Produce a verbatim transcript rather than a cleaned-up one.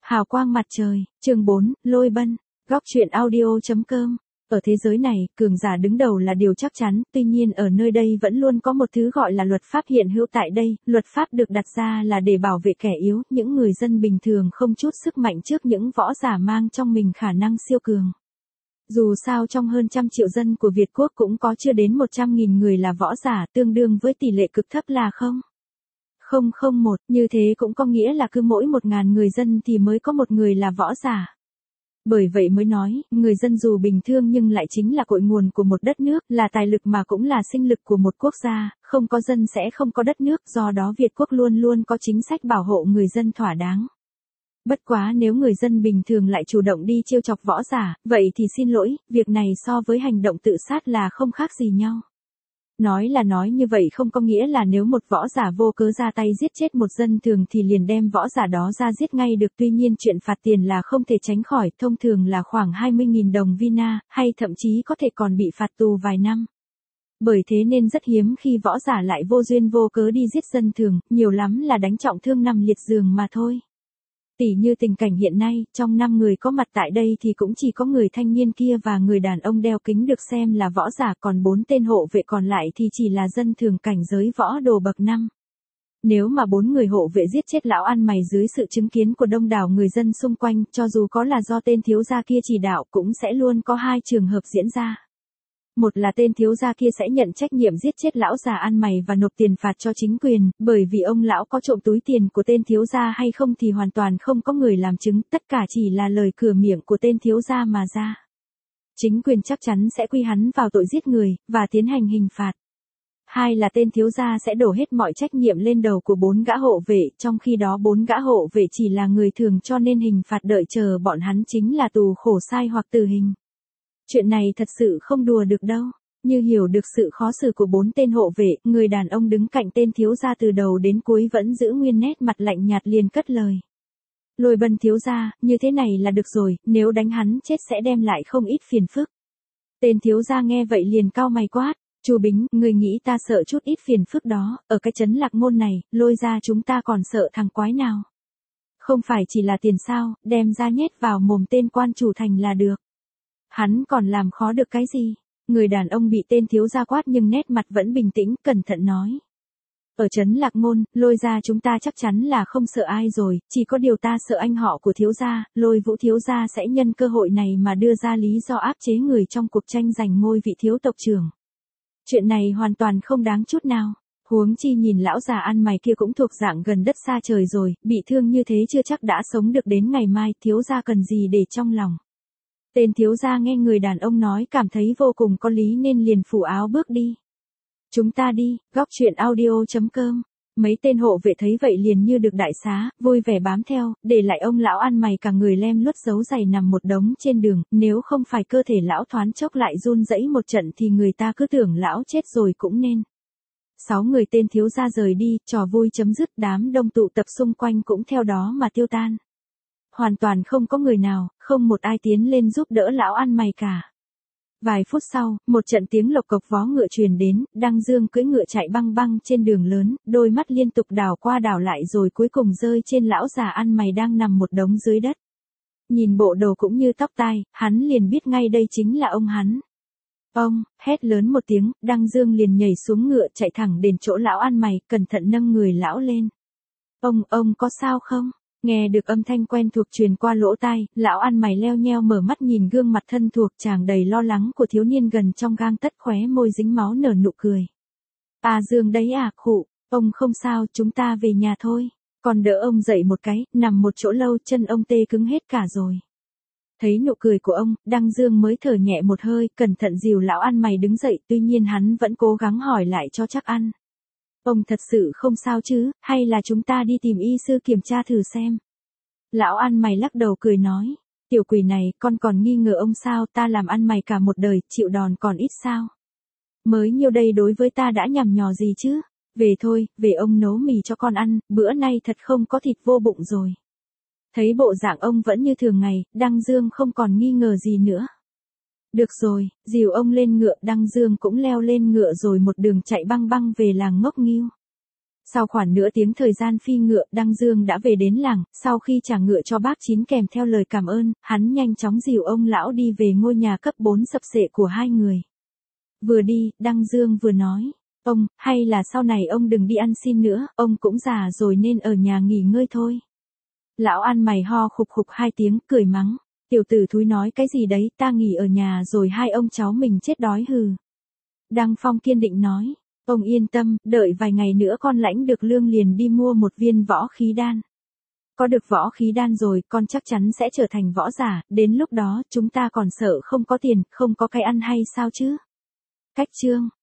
Hào quang mặt trời, chương bốn, Lôi Bân, góc truyện audio.com. Ở thế giới này, cường giả đứng đầu là điều chắc chắn, tuy nhiên ở nơi đây vẫn luôn có một thứ gọi là luật pháp hiện hữu tại đây, luật pháp được đặt ra là để bảo vệ kẻ yếu, những người dân bình thường không chút sức mạnh trước những võ giả mang trong mình khả năng siêu cường. Dù sao trong hơn trăm triệu dân của Việt Quốc cũng có chưa đến một trăm nghìn người là võ giả, tương đương với tỷ lệ cực thấp là không. Không không một, như thế cũng có nghĩa là cứ mỗi một ngàn người dân thì mới có một người là võ giả. Bởi vậy mới nói, người dân dù bình thường nhưng lại chính là cội nguồn của một đất nước, là tài lực mà cũng là sinh lực của một quốc gia, không có dân sẽ không có đất nước, do đó Việt Quốc luôn luôn có chính sách bảo hộ người dân thỏa đáng. Bất quá nếu người dân bình thường lại chủ động đi trêu chọc võ giả, vậy thì xin lỗi, việc này so với hành động tự sát là không khác gì nhau. Nói là nói như vậy không có nghĩa là nếu một võ giả vô cớ ra tay giết chết một dân thường thì liền đem võ giả đó ra giết ngay được, tuy nhiên chuyện phạt tiền là không thể tránh khỏi, thông thường là khoảng hai mươi nghìn đồng vina, hay thậm chí có thể còn bị phạt tù vài năm. Bởi thế nên rất hiếm khi võ giả lại vô duyên vô cớ đi giết dân thường, nhiều lắm là đánh trọng thương nằm liệt giường mà thôi. Tỉ như tình cảnh hiện nay, trong năm người có mặt tại đây thì cũng chỉ có người thanh niên kia và người đàn ông đeo kính được xem là võ giả, còn bốn tên hộ vệ còn lại thì chỉ là dân thường cảnh giới võ đồ bậc năm. Nếu mà bốn người hộ vệ giết chết lão ăn mày dưới sự chứng kiến của đông đảo người dân xung quanh, cho dù có là do tên thiếu gia kia chỉ đạo cũng sẽ luôn có hai trường hợp diễn ra. Một là tên thiếu gia kia sẽ nhận trách nhiệm giết chết lão già ăn mày và nộp tiền phạt cho chính quyền, bởi vì ông lão có trộm túi tiền của tên thiếu gia hay không thì hoàn toàn không có người làm chứng, tất cả chỉ là lời cửa miệng của tên thiếu gia mà ra. Chính quyền chắc chắn sẽ quy hắn vào tội giết người, và tiến hành hình phạt. Hai là tên thiếu gia sẽ đổ hết mọi trách nhiệm lên đầu của bốn gã hộ vệ, trong khi đó bốn gã hộ vệ chỉ là người thường cho nên hình phạt đợi chờ bọn hắn chính là tù khổ sai hoặc tử hình. Chuyện này thật sự không đùa được đâu. Như hiểu được sự khó xử của bốn tên hộ vệ, người đàn ông đứng cạnh tên thiếu gia từ đầu đến cuối vẫn giữ nguyên nét mặt lạnh nhạt liền cất lời. Lôi Bân thiếu gia, như thế này là được rồi, nếu đánh hắn chết sẽ đem lại không ít phiền phức. Tên thiếu gia nghe vậy liền cau mày quát. Chu Bính, người nghĩ ta sợ chút ít phiền phức đó, ở cái trấn Lạc Môn này, Lôi gia chúng ta còn sợ thằng quái nào. Không phải chỉ là tiền sao, đem ra nhét vào mồm tên quan chủ thành là được. Hắn còn làm khó được cái gì? Người đàn ông bị tên thiếu gia quát nhưng nét mặt vẫn bình tĩnh, cẩn thận nói. Ở trấn Lạc Môn, Lôi gia chúng ta chắc chắn là không sợ ai rồi, chỉ có điều ta sợ anh họ của thiếu gia, Lôi Vũ thiếu gia sẽ nhân cơ hội này mà đưa ra lý do áp chế người trong cuộc tranh giành ngôi vị thiếu tộc trưởng. Chuyện này hoàn toàn không đáng chút nào. Huống chi nhìn lão già ăn mày kia cũng thuộc dạng gần đất xa trời rồi, bị thương như thế chưa chắc đã sống được đến ngày mai, thiếu gia cần gì để trong lòng. Tên thiếu gia nghe người đàn ông nói cảm thấy vô cùng có lý nên liền phủ áo bước đi. Chúng ta đi, góc truyện audio.com. Mấy tên hộ vệ thấy vậy liền như được đại xá, vui vẻ bám theo, để lại ông lão ăn mày cả người lem luất dấu giày nằm một đống trên đường, nếu không phải cơ thể lão thoáng chốc lại run rẩy một trận thì người ta cứ tưởng lão chết rồi cũng nên. Sáu người tên thiếu gia rời đi, trò vui chấm dứt, đám đông tụ tập xung quanh cũng theo đó mà tiêu tan. Hoàn toàn không có người nào, không một ai tiến lên giúp đỡ lão ăn mày cả. Vài phút sau, một trận tiếng lộc cộc vó ngựa truyền đến, Đăng Dương cưỡi ngựa chạy băng băng trên đường lớn, đôi mắt liên tục đảo qua đảo lại rồi cuối cùng rơi trên lão già ăn mày đang nằm một đống dưới đất. Nhìn bộ đồ cũng như tóc tai, hắn liền biết ngay đây chính là ông hắn. Ông, hét lớn một tiếng, Đăng Dương liền nhảy xuống ngựa chạy thẳng đến chỗ lão ăn mày, cẩn thận nâng người lão lên. Ông, ông có sao không? Nghe được âm thanh quen thuộc truyền qua lỗ tai, lão ăn mày leo nheo mở mắt nhìn gương mặt thân thuộc chàng đầy lo lắng của thiếu niên gần trong gang tấc, khóe môi dính máu nở nụ cười. À Dương đấy à, khụ, ông không sao, chúng ta về nhà thôi. Còn đỡ ông dậy một cái, nằm một chỗ lâu chân ông tê cứng hết cả rồi. Thấy nụ cười của ông, Đăng Dương mới thở nhẹ một hơi, cẩn thận dìu lão ăn mày đứng dậy, tuy nhiên hắn vẫn cố gắng hỏi lại cho chắc ăn. Ông thật sự không sao chứ, hay là chúng ta đi tìm y sư kiểm tra thử xem. Lão ăn mày lắc đầu cười nói, tiểu quỷ này, con còn nghi ngờ ông sao, ta làm ăn mày cả một đời, chịu đòn còn ít sao. Mới nhiêu đây đối với ta đã nhằm nhò gì chứ, về thôi, về ông nấu mì cho con ăn, bữa nay thật không có thịt vô bụng rồi. Thấy bộ dạng ông vẫn như thường ngày, Đăng Dương không còn nghi ngờ gì nữa. Được rồi, dìu ông lên ngựa, Đăng Dương cũng leo lên ngựa rồi một đường chạy băng băng về làng Ngốc Nghêu. Sau khoảng nửa tiếng thời gian phi ngựa, Đăng Dương đã về đến làng, sau khi trả ngựa cho bác Chín kèm theo lời cảm ơn, hắn nhanh chóng dìu ông lão đi về ngôi nhà cấp bốn sập xệ của hai người. Vừa đi, Đăng Dương vừa nói, ông, hay là sau này ông đừng đi ăn xin nữa, ông cũng già rồi nên ở nhà nghỉ ngơi thôi. Lão ăn mày ho khục khục hai tiếng, cười mắng, tiểu tử thúi nói cái gì đấy, ta nghỉ ở nhà rồi hai ông cháu mình chết đói hừ. Đăng Phong kiên định nói, ông yên tâm, đợi vài ngày nữa con lãnh được lương liền đi mua một viên võ khí đan. Có được võ khí đan rồi, con chắc chắn sẽ trở thành võ giả, đến lúc đó chúng ta còn sợ không có tiền, không có cái ăn hay sao chứ? Cách chương